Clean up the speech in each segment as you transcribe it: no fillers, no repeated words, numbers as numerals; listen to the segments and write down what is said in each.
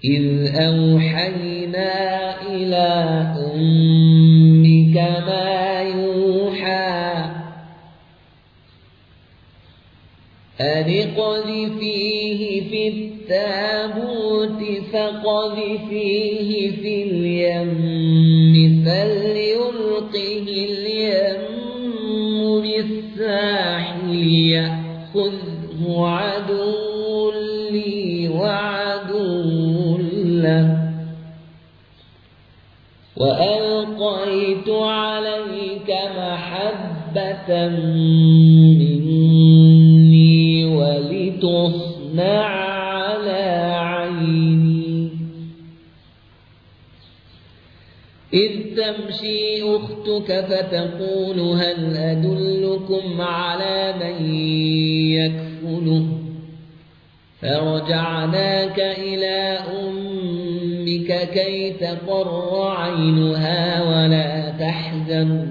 إذ أوحينا إلى أمك ما يوحى أن اقذفيه في التابوت فاقذفيه في اليم فليلقه اليم بالساحل يأخذه عدو لي وعدو له وألقيت عليك محبة مني ولتصنع على عيني إذ تمشي أختك فتقول هل أدلكم على من يكفله فرجعناك إلى أمك كي تقر عينها ولا تحزن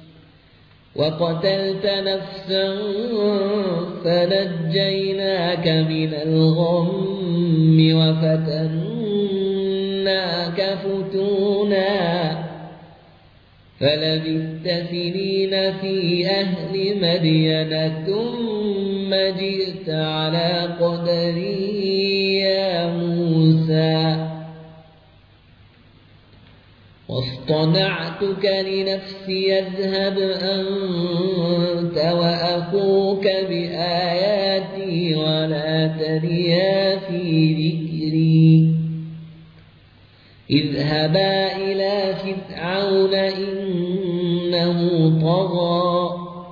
وقتلت نفسا فنجيناك من الغم وفتناك فتونا فلبثت سنين في أهل مدين ثم جئت على قدري يا موسى واصطنعتك لنفسي اذهب أنت وأخوك بآياتي ولا تنيا في ذكري اذهبا إلى فرعون إنه طغى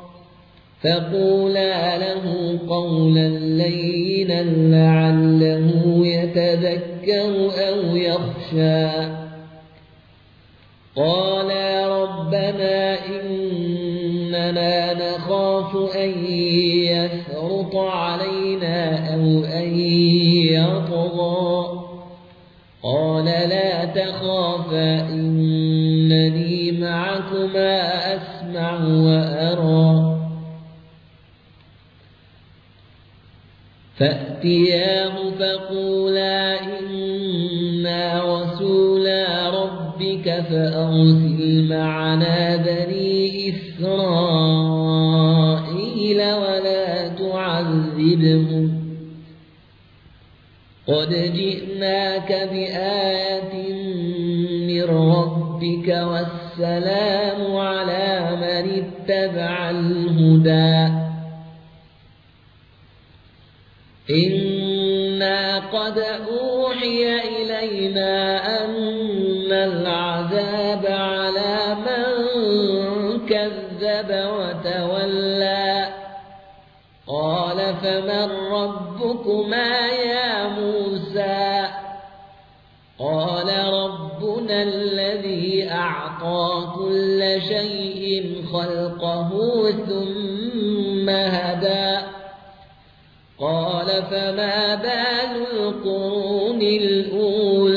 فقولا له قولا لينا لعله يتذكر أو يخشى قالا ربنا إننا نخاف أن يفرط علينا أو أن يطغى قال لا تخافا إنني معكما أسمع وأرى فأتياه فقولا إنا رسولا ربك فأرسل معنا بني إسرائيل ولا تعذبهم قد جئناك بآية من ربك والسلام على من اتبع الهدى إنا قد أوحي إلينا أن العذاب على من كذب وتولى قال فمن ربكما يا موسى قال ربنا الذي أعطى كل شيء خلقه ثم هدى قال فما بال القرون الأولى